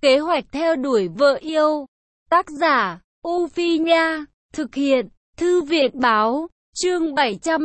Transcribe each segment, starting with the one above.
Kế hoạch theo đuổi vợ yêu. Tác giả, U Phi Nha. Thực hiện, Thư viện Báo. Chương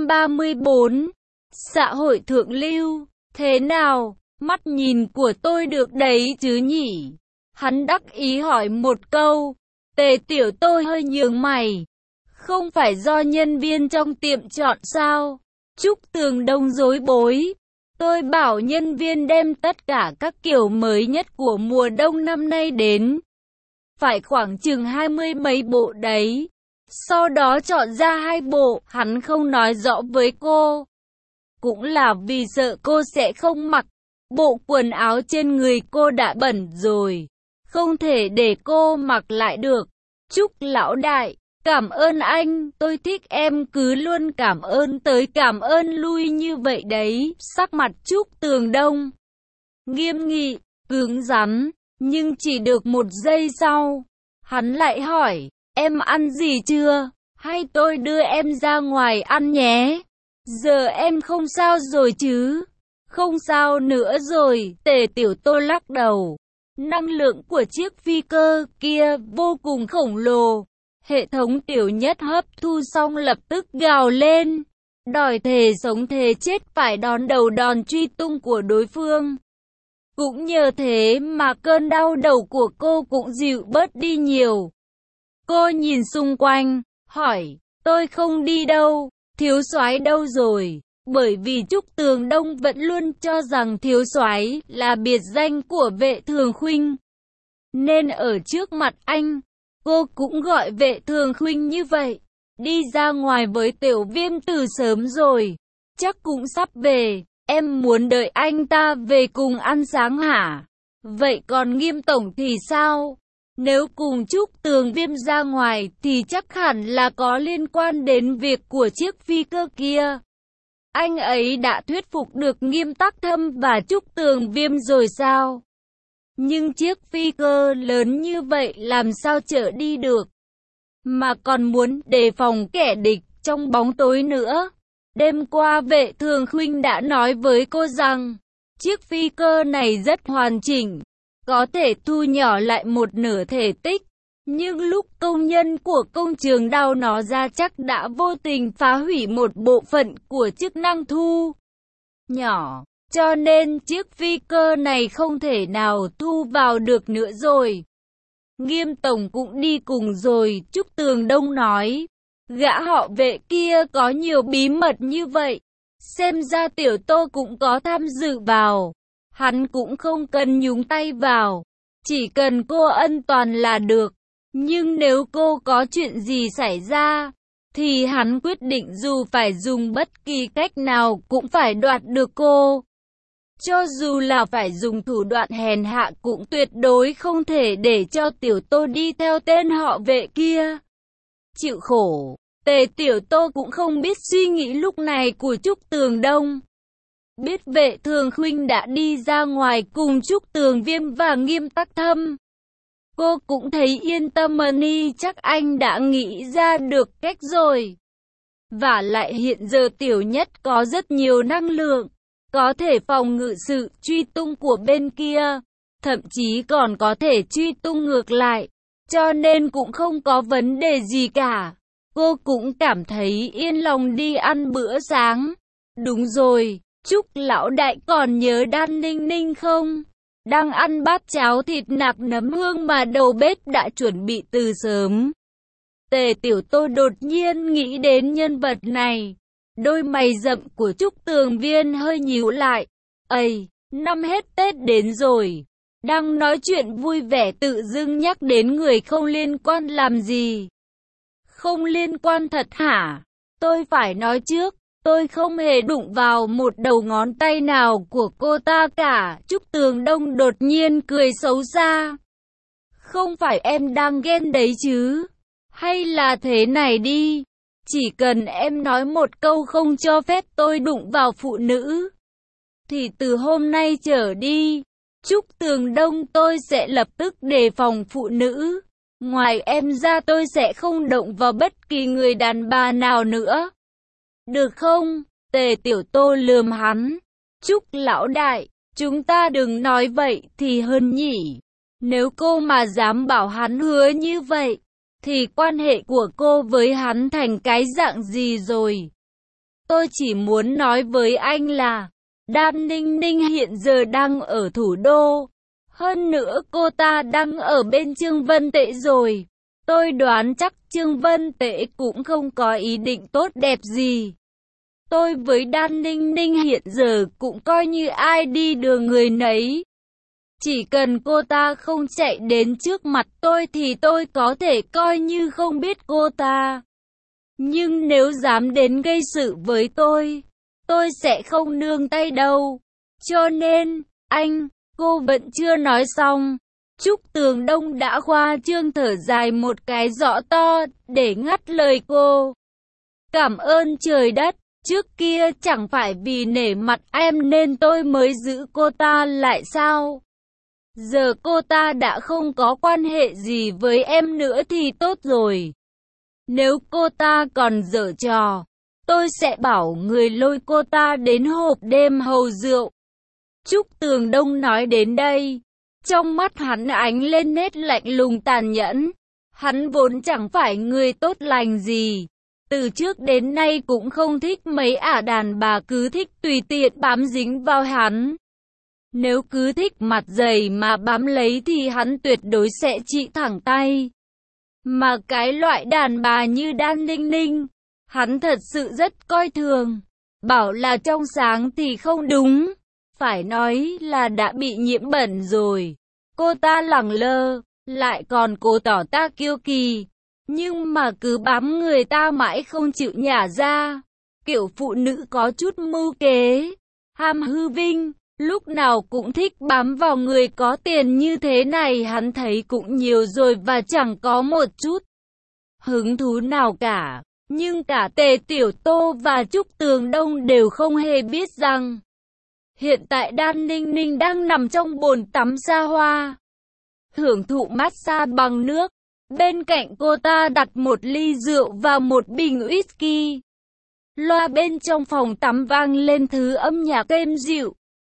734. Xã hội thượng lưu. Thế nào, mắt nhìn của tôi được đấy chứ nhỉ? Hắn đắc ý hỏi một câu. Tề Tiểu tôi hơi nhướng mày. Không phải do nhân viên trong tiệm chọn sao? Trúc Tường Đông rối bối. Tôi bảo nhân viên đem tất cả các kiểu mới nhất của mùa đông năm nay đến. Phải khoảng chừng 20 mấy bộ đấy. Sau đó chọn ra 2 bộ, hắn không nói rõ với cô. Cũng là vì sợ cô sẽ không mặc. Bộ quần áo trên người cô đã bẩn rồi. Không thể để cô mặc lại được. Trúc lão đại, cảm ơn anh, tôi thích em cứ luôn cảm ơn tới cảm ơn lui như vậy đấy. Sắc mặt Trúc Tường Đông nghiêm nghị, cứng rắn, nhưng chỉ được 1 giây sau, hắn lại hỏi, em ăn gì chưa? Hay tôi đưa em ra ngoài ăn nhé? Giờ em không sao rồi chứ? Không sao nữa rồi, Tề Tiểu Tô lắc đầu. Năng lượng của chiếc phi cơ kia vô cùng khổng lồ. Hệ thống Tiểu Nhất hấp thu xong lập tức gào lên. Đòi thề sống thề chết phải đón đầu đòn truy tung của đối phương. Cũng nhờ thế mà cơn đau đầu của cô cũng dịu bớt đi nhiều. Cô nhìn xung quanh, hỏi, tôi không đi đâu, thiếu soái đâu rồi? Bởi vì Trúc Tường Đông vẫn luôn cho rằng thiếu soái là biệt danh của Vệ Thường Khuynh. Nên ở trước mặt anh, cô cũng gọi Vệ Thường Khuynh như vậy. Đi ra ngoài với Tiểu Viêm từ sớm rồi, chắc cũng sắp về. Em muốn đợi anh ta về cùng ăn sáng hả? Vậy còn Nghiêm tổng thì sao? Nếu cùng Trúc Tường Viêm ra ngoài thì chắc hẳn là có liên quan đến việc của chiếc phi cơ kia. Anh ấy đã thuyết phục được Nghiêm Tắc Thâm và Trúc Tường Viêm rồi sao? Nhưng chiếc phi cơ lớn như vậy làm sao chở đi được? Mà còn muốn đề phòng kẻ địch trong bóng tối nữa. Đêm qua Vệ Thường Khuynh đã nói với cô rằng, chiếc phi cơ này rất hoàn chỉnh, có thể thu nhỏ lại 1/2 thể tích. Nhưng lúc công nhân của công trường đào nó ra chắc đã vô tình phá hủy một bộ phận của chức năng thu nhỏ. Cho nên chiếc phi cơ này không thể nào thu vào được nữa rồi. Nghiêm tổng cũng đi cùng rồi, Trúc Tường Đông nói. Gã họ Vệ kia có nhiều bí mật như vậy. Xem ra Tiểu Tô cũng có tham dự vào. Hắn cũng không cần nhúng tay vào. Chỉ cần cô an toàn là được. Nhưng nếu cô có chuyện gì xảy ra, thì hắn quyết định dù phải dùng bất kỳ cách nào cũng phải đoạt được cô. Cho dù là phải dùng thủ đoạn hèn hạ cũng tuyệt đối không thể để cho Tiểu Tô đi theo tên họ Vệ kia. Chịu khổ, Tề Tiểu Tô cũng không biết suy nghĩ lúc này của Trúc Tường Đông. Biết Vệ Thường Khuynh đã đi ra ngoài cùng Trúc Tường Viêm và Nghiêm Tắc Thâm. Cô cũng thấy yên tâm ni chắc anh đã nghĩ ra được cách rồi. Và lại hiện giờ Tiểu Nhất có rất nhiều năng lượng, có thể phòng ngự sự truy tung của bên kia, thậm chí còn có thể truy tung ngược lại, cho nên cũng không có vấn đề gì cả. Cô cũng cảm thấy yên lòng đi ăn bữa sáng. Đúng rồi, Trúc lão đại còn nhớ Đan Ninh Ninh không? Đang ăn bát cháo thịt nạc nấm hương mà đầu bếp đã chuẩn bị từ sớm. Tề Tiểu Tô đột nhiên nghĩ đến nhân vật này. Đôi mày rậm của Trúc Tường Viên hơi nhíu lại. Ây, năm hết Tết đến rồi. Đang nói chuyện vui vẻ tự dưng nhắc đến người không liên quan làm gì? Không liên quan thật hả? Tôi phải nói trước. Tôi không hề đụng vào một đầu ngón tay nào của cô ta cả. Trúc Tường Đông đột nhiên cười xấu xa. Không phải em đang ghen đấy chứ? Hay là thế này đi. Chỉ cần em nói một câu không cho phép tôi đụng vào phụ nữ, thì từ hôm nay trở đi, Trúc Tường Đông tôi sẽ lập tức đề phòng phụ nữ. Ngoài em ra tôi sẽ không động vào bất kỳ người đàn bà nào nữa. Được không? Tề Tiểu Tô lườm hắn. Trúc lão đại, chúng ta đừng nói vậy thì hơn nhỉ. Nếu cô mà dám bảo hắn hứa như vậy, thì quan hệ của cô với hắn thành cái dạng gì rồi? Tôi chỉ muốn nói với anh là, Đan Ninh Ninh hiện giờ đang ở thủ đô. Hơn nữa cô ta đang ở bên Trương Vân Tệ rồi. Tôi đoán chắc Trương Vân Tệ cũng không có ý định tốt đẹp gì. Tôi với Đan Ninh Ninh hiện giờ cũng coi như ai đi đường người nấy. Chỉ cần cô ta không chạy đến trước mặt tôi thì tôi có thể coi như không biết cô ta. Nhưng nếu dám đến gây sự với tôi sẽ không nương tay đâu. Cho nên, cô vẫn chưa nói xong. Trúc Tường Đông đã khoa trương thở dài một cái rõ to để ngắt lời cô. Cảm ơn trời đất, trước kia chẳng phải vì nể mặt em nên tôi mới giữ cô ta lại sao? Giờ cô ta đã không có quan hệ gì với em nữa thì tốt rồi. Nếu cô ta còn giở trò, tôi sẽ bảo người lôi cô ta đến hộp đêm hầu rượu. Trúc Tường Đông nói đến đây, trong mắt hắn ánh lên nét lạnh lùng tàn nhẫn. Hắn vốn chẳng phải người tốt lành gì. Từ trước đến nay cũng không thích mấy ả đàn bà cứ thích tùy tiện bám dính vào hắn. Nếu cứ thích mặt dày mà bám lấy thì hắn tuyệt đối sẽ trị thẳng tay. Mà cái loại đàn bà như Đan Ninh Ninh, hắn thật sự rất coi thường. Bảo là trong sáng thì không đúng, phải nói là đã bị nhiễm bẩn rồi. Cô ta lẳng lơ, lại còn cố tỏ ta kiêu kỳ, nhưng mà cứ bám người ta mãi không chịu nhả ra. Kiểu phụ nữ có chút mưu kế, ham hư vinh, lúc nào cũng thích bám vào người có tiền như thế này hắn thấy cũng nhiều rồi và chẳng có một chút hứng thú nào cả. Nhưng cả Tề Tiểu Tô và Trúc Tường Đông đều không hề biết rằng hiện tại Đan Ninh Ninh đang nằm trong bồn tắm xa hoa, hưởng thụ massage bằng nước. Bên cạnh cô ta đặt một ly rượu và một bình whisky. Loa bên trong phòng tắm vang lên thứ âm nhạc êm dịu.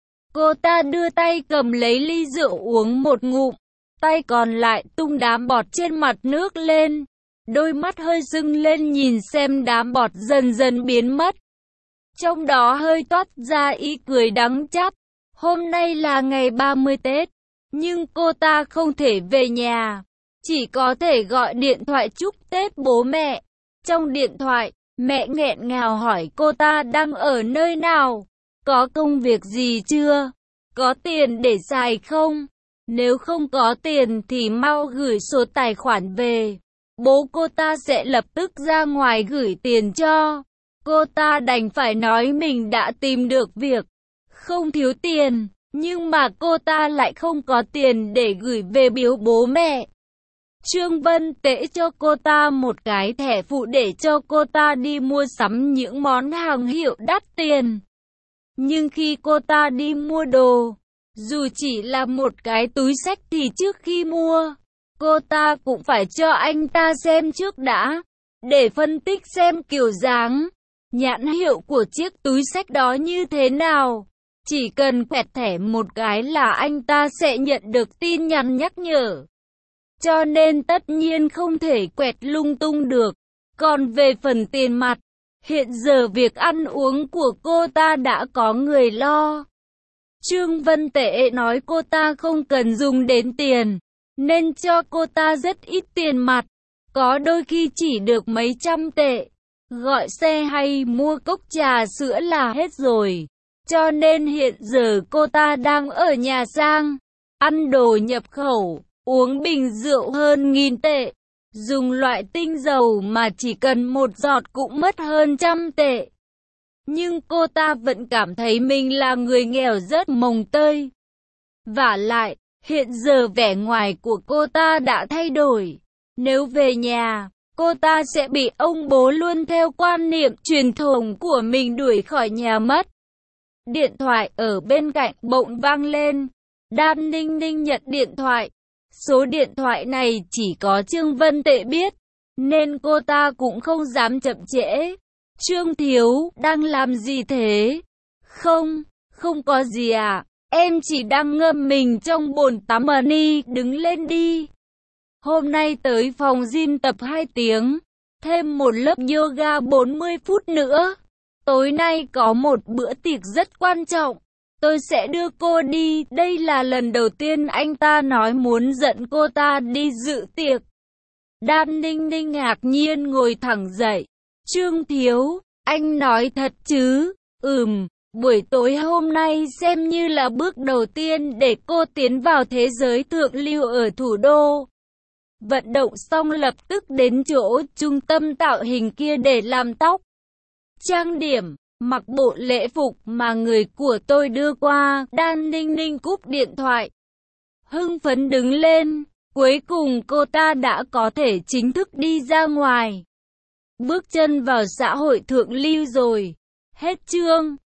Cô ta đưa tay cầm lấy ly rượu uống một ngụm, tay còn lại tung đám bọt trên mặt nước lên. Đôi mắt hơi sưng lên nhìn xem đám bọt dần dần biến mất. Trong đó hơi toát ra ý cười đắng chát. Hôm nay là ngày 30 Tết, nhưng cô ta không thể về nhà, chỉ có thể gọi điện thoại chúc Tết bố mẹ. Trong điện thoại, mẹ nghẹn ngào hỏi cô ta đang ở nơi nào, có công việc gì chưa, có tiền để xài không, nếu không có tiền thì mau gửi số tài khoản về, bố cô ta sẽ lập tức ra ngoài gửi tiền cho. Cô ta đành phải nói mình đã tìm được việc, không thiếu tiền, nhưng mà cô ta lại không có tiền để gửi về biếu bố mẹ. Trương Vân Tễ cho cô ta một cái thẻ phụ để cho cô ta đi mua sắm những món hàng hiệu đắt tiền. Nhưng khi cô ta đi mua đồ, dù chỉ là một cái túi xách thì trước khi mua, cô ta cũng phải cho anh ta xem trước đã, để phân tích xem kiểu dáng, nhãn hiệu của chiếc túi xách đó như thế nào. Chỉ cần quẹt thẻ một cái là anh ta sẽ nhận được tin nhắn nhắc nhở. Cho nên tất nhiên không thể quẹt lung tung được. Còn về phần tiền mặt, hiện giờ việc ăn uống của cô ta đã có người lo. Trương Vân Tệ nói cô ta không cần dùng đến tiền, nên cho cô ta rất ít tiền mặt, có đôi khi chỉ được mấy trăm tệ. Gọi xe hay mua cốc trà sữa là hết rồi. Cho nên hiện giờ cô ta đang ở nhà sang, ăn đồ nhập khẩu, uống bình rượu hơn 1000 tệ, dùng loại tinh dầu mà chỉ cần một giọt cũng mất hơn 100 tệ. Nhưng cô ta vẫn cảm thấy mình là người nghèo rất mồng tơi. Vả lại, hiện giờ vẻ ngoài của cô ta đã thay đổi. Nếu về nhà, cô ta sẽ bị ông bố luôn theo quan niệm truyền thống của mình đuổi khỏi nhà mất. Điện thoại ở bên cạnh bỗng vang lên. Đan Ninh Ninh nhận điện thoại. Số điện thoại này chỉ có Trương Vân Tệ biết, nên cô ta cũng không dám chậm trễ. Trương thiếu, đang làm gì thế? Không có gì à, Em chỉ đang ngâm mình trong bồn tắm mà ni, đứng lên đi. Hôm nay tới phòng gym tập 2 tiếng, thêm một lớp yoga 40 phút nữa. Tối nay có một bữa tiệc rất quan trọng. Tôi sẽ đưa cô đi. Đây là lần đầu tiên anh ta nói muốn dẫn cô ta đi dự tiệc. Đan Ninh Ninh ngạc nhiên ngồi thẳng dậy. Trương Thiếu, anh nói thật chứ? Buổi tối hôm nay xem như là bước đầu tiên để cô tiến vào thế giới thượng lưu ở thủ đô. Vận động xong lập tức đến chỗ trung tâm tạo hình kia để làm tóc, trang điểm, mặc bộ lễ phục mà người của tôi đưa qua. Đan Ninh Ninh cúp điện thoại, hưng phấn đứng lên. Cuối cùng cô ta đã có thể chính thức đi ra ngoài, bước chân vào xã hội thượng lưu rồi. Hết chương.